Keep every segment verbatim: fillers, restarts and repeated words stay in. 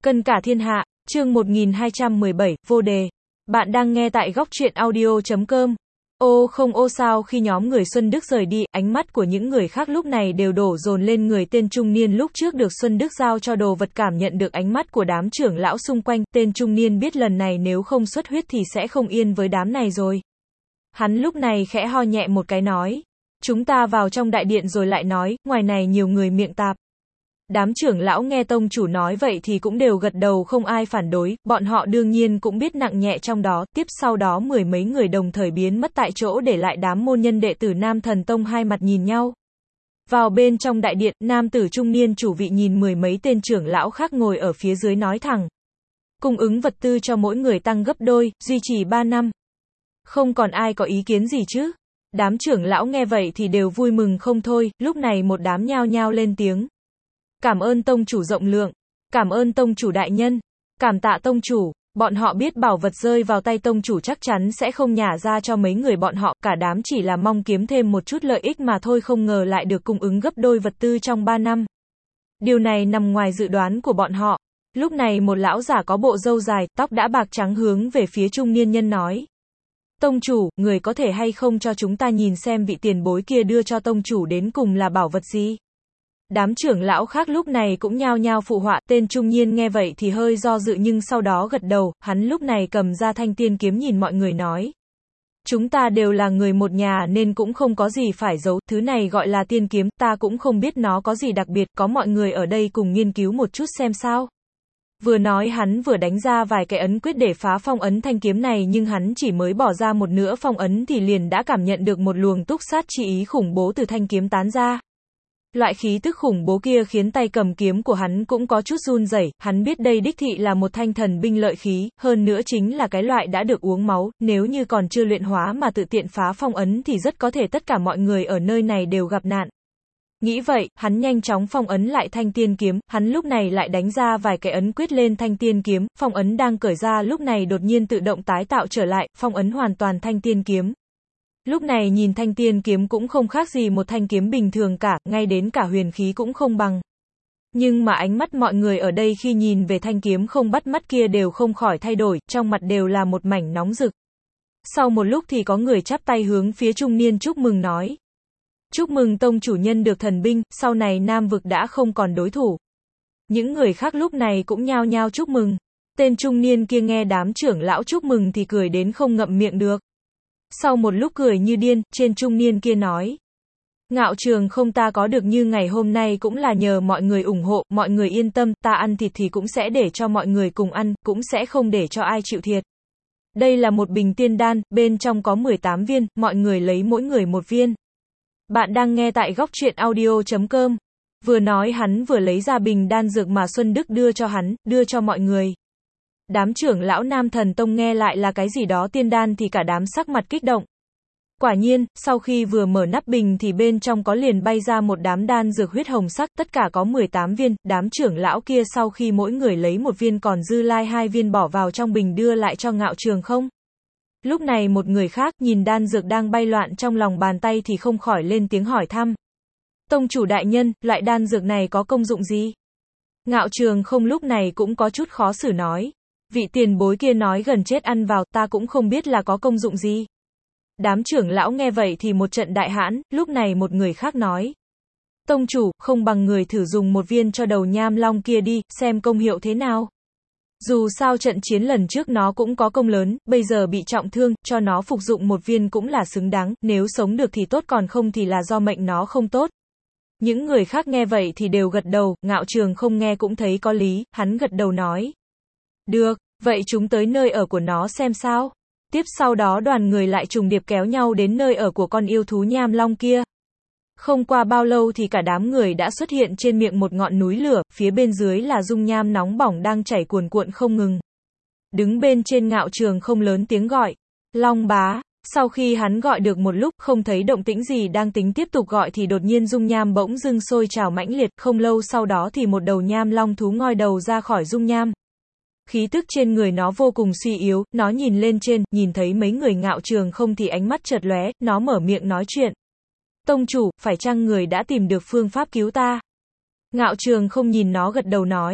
Cân cả thiên hạ, chương một nghìn hai trăm mười bảy, vô đề. Bạn đang nghe tại góc truyện audio chấm com. Ô không ô sao khi nhóm người Xuân Đức rời đi, ánh mắt của những người khác lúc này đều đổ dồn lên người tên trung niên lúc trước được Xuân Đức giao cho đồ vật. Cảm nhận được ánh mắt của đám trưởng lão xung quanh, tên trung niên biết lần này nếu không xuất huyết thì sẽ không yên với đám này rồi. Hắn lúc này khẽ ho nhẹ một cái nói. Chúng ta vào trong đại điện rồi lại nói, ngoài này nhiều người miệng tạp. Đám trưởng lão nghe tông chủ nói vậy thì cũng đều gật đầu không ai phản đối, bọn họ đương nhiên cũng biết nặng nhẹ trong đó. Tiếp sau đó mười mấy người đồng thời biến mất tại chỗ để lại đám môn nhân đệ tử Nam Thần Tông hai mặt nhìn nhau. Vào bên trong đại điện, nam tử trung niên chủ vị nhìn mười mấy tên trưởng lão khác ngồi ở phía dưới nói thẳng. Cung ứng vật tư cho mỗi người tăng gấp đôi, duy trì ba năm. Không còn ai có ý kiến gì chứ? Đám trưởng lão nghe vậy thì đều vui mừng không thôi, lúc này một đám nhao nhao lên tiếng. Cảm ơn tông chủ rộng lượng, cảm ơn tông chủ đại nhân, cảm tạ tông chủ. Bọn họ biết bảo vật rơi vào tay tông chủ chắc chắn sẽ không nhả ra cho mấy người bọn họ, cả đám chỉ là mong kiếm thêm một chút lợi ích mà thôi, không ngờ lại được cung ứng gấp đôi vật tư trong ba năm. Điều này nằm ngoài dự đoán của bọn họ. Lúc này một lão giả có bộ râu dài, tóc đã bạc trắng hướng về phía trung niên nhân nói. Tông chủ, người có thể hay không cho chúng ta nhìn xem vị tiền bối kia đưa cho tông chủ đến cùng là bảo vật gì? Đám trưởng lão khác lúc này cũng nhao nhao phụ họa, tên trung niên nghe vậy thì hơi do dự nhưng sau đó gật đầu, hắn lúc này cầm ra thanh tiên kiếm nhìn mọi người nói. Chúng ta đều là người một nhà nên cũng không có gì phải giấu, thứ này gọi là tiên kiếm, ta cũng không biết nó có gì đặc biệt, có mọi người ở đây cùng nghiên cứu một chút xem sao. Vừa nói hắn vừa đánh ra vài cái ấn quyết để phá phong ấn thanh kiếm này nhưng hắn chỉ mới bỏ ra một nửa phong ấn thì liền đã cảm nhận được một luồng túc sát chi ý khủng bố từ thanh kiếm tán ra. Loại khí tức khủng bố kia khiến tay cầm kiếm của hắn cũng có chút run rẩy, hắn biết đây đích thị là một thanh thần binh lợi khí, hơn nữa chính là cái loại đã được uống máu, nếu như còn chưa luyện hóa mà tự tiện phá phong ấn thì rất có thể tất cả mọi người ở nơi này đều gặp nạn. Nghĩ vậy, hắn nhanh chóng phong ấn lại thanh tiên kiếm, hắn lúc này lại đánh ra vài cái ấn quyết lên thanh tiên kiếm, phong ấn đang cởi ra lúc này đột nhiên tự động tái tạo trở lại, phong ấn hoàn toàn thanh tiên kiếm. Lúc này nhìn thanh tiên kiếm cũng không khác gì một thanh kiếm bình thường cả, ngay đến cả huyền khí cũng không bằng. Nhưng mà ánh mắt mọi người ở đây khi nhìn về thanh kiếm không bắt mắt kia đều không khỏi thay đổi, trong mặt đều là một mảnh nóng rực. Sau một lúc thì có người chắp tay hướng phía trung niên chúc mừng nói. Chúc mừng tông chủ nhân được thần binh, sau này Nam vực đã không còn đối thủ. Những người khác lúc này cũng nhao nhao chúc mừng. Tên trung niên kia nghe đám trưởng lão chúc mừng thì cười đến không ngậm miệng được. Sau một lúc cười như điên, trên trung niên kia nói. Ngạo Trường không ta có được như ngày hôm nay cũng là nhờ mọi người ủng hộ, mọi người yên tâm, ta ăn thịt thì cũng sẽ để cho mọi người cùng ăn, cũng sẽ không để cho ai chịu thiệt. Đây là một bình tiên đan, bên trong có mười tám viên, mọi người lấy mỗi người một viên. Bạn đang nghe tại góc truyện audio chấm com. Vừa nói hắn vừa lấy ra bình đan dược mà Xuân Đức đưa cho hắn, đưa cho mọi người. Đám trưởng lão Nam Thần Tông nghe lại là cái gì đó tiên đan thì cả đám sắc mặt kích động. Quả nhiên, sau khi vừa mở nắp bình thì bên trong có liền bay ra một đám đan dược huyết hồng sắc, tất cả có mười tám viên, đám trưởng lão kia sau khi mỗi người lấy một viên còn dư lai hai viên bỏ vào trong bình đưa lại cho Ngạo Trường không. Lúc này một người khác nhìn đan dược đang bay loạn trong lòng bàn tay thì không khỏi lên tiếng hỏi thăm. Tông chủ đại nhân, loại đan dược này có công dụng gì? Ngạo Trường không lúc này cũng có chút khó xử nói. Vị tiền bối kia nói gần chết ăn vào, ta cũng không biết là có công dụng gì. Đám trưởng lão nghe vậy thì một trận đại hãn, lúc này một người khác nói. Tông chủ, không bằng người thử dùng một viên cho đầu nham long kia đi, xem công hiệu thế nào. Dù sao trận chiến lần trước nó cũng có công lớn, bây giờ bị trọng thương, cho nó phục dụng một viên cũng là xứng đáng, nếu sống được thì tốt còn không thì là do mệnh nó không tốt. Những người khác nghe vậy thì đều gật đầu, Ngạo Trường không nghe cũng thấy có lý, hắn gật đầu nói. Được, vậy chúng tới nơi ở của nó xem sao. Tiếp sau đó đoàn người lại trùng điệp kéo nhau đến nơi ở của con yêu thú nham long kia. Không qua bao lâu thì cả đám người đã xuất hiện trên miệng một ngọn núi lửa, phía bên dưới là dung nham nóng bỏng đang chảy cuồn cuộn không ngừng. Đứng bên trên Ngạo Trường không lớn tiếng gọi. Long bá. Sau khi hắn gọi được một lúc không thấy động tĩnh gì đang tính tiếp tục gọi thì đột nhiên dung nham bỗng dưng sôi trào mãnh liệt, không lâu sau đó thì một đầu nham long thú ngoi đầu ra khỏi dung nham. Khí tức trên người nó vô cùng suy yếu, nó nhìn lên trên, nhìn thấy mấy người Ngạo Trường không thì ánh mắt chợt lóe, nó mở miệng nói chuyện. Tông chủ, phải chăng người đã tìm được phương pháp cứu ta? Ngạo Trường không nhìn nó gật đầu nói.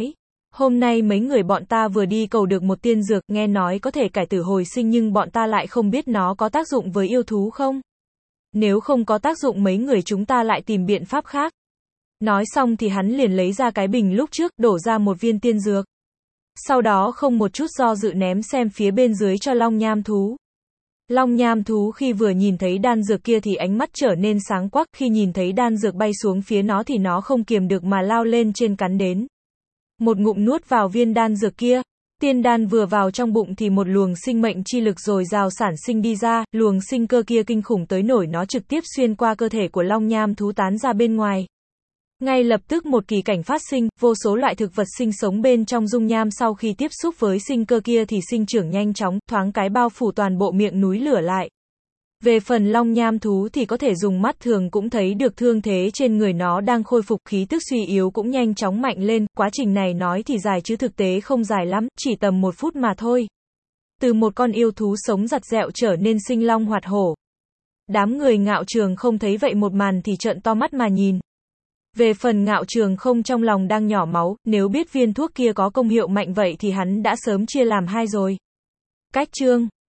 Hôm nay mấy người bọn ta vừa đi cầu được một tiên dược, nghe nói có thể cải tử hồi sinh nhưng bọn ta lại không biết nó có tác dụng với yêu thú không? Nếu không có tác dụng mấy người chúng ta lại tìm biện pháp khác. Nói xong thì hắn liền lấy ra cái bình lúc trước, đổ ra một viên tiên dược. Sau đó không một chút do dự ném xem phía bên dưới cho long nham thú. Long nham thú khi vừa nhìn thấy đan dược kia thì ánh mắt trở nên sáng quắc, khi nhìn thấy đan dược bay xuống phía nó thì nó không kiềm được mà lao lên trên cắn đến. Một ngụm nuốt vào viên đan dược kia. Tiên đan vừa vào trong bụng thì một luồng sinh mệnh chi lực dồi dào sản sinh đi ra, luồng sinh cơ kia kinh khủng tới nổi nó trực tiếp xuyên qua cơ thể của long nham thú tán ra bên ngoài. Ngay lập tức một kỳ cảnh phát sinh, vô số loại thực vật sinh sống bên trong dung nham sau khi tiếp xúc với sinh cơ kia thì sinh trưởng nhanh chóng, thoáng cái bao phủ toàn bộ miệng núi lửa lại. Về phần long nham thú thì có thể dùng mắt thường cũng thấy được thương thế trên người nó đang khôi phục, khí tức suy yếu cũng nhanh chóng mạnh lên, quá trình này nói thì dài chứ thực tế không dài lắm, chỉ tầm một phút mà thôi. Từ một con yêu thú sống giặt dẹo trở nên sinh long hoạt hổ. Đám người Ngạo Trường không thấy vậy một màn thì trợn to mắt mà nhìn. Về phần Ngạo Trường không trong lòng đang nhỏ máu, nếu biết viên thuốc kia có công hiệu mạnh vậy thì hắn đã sớm chia làm hai rồi. Cách chương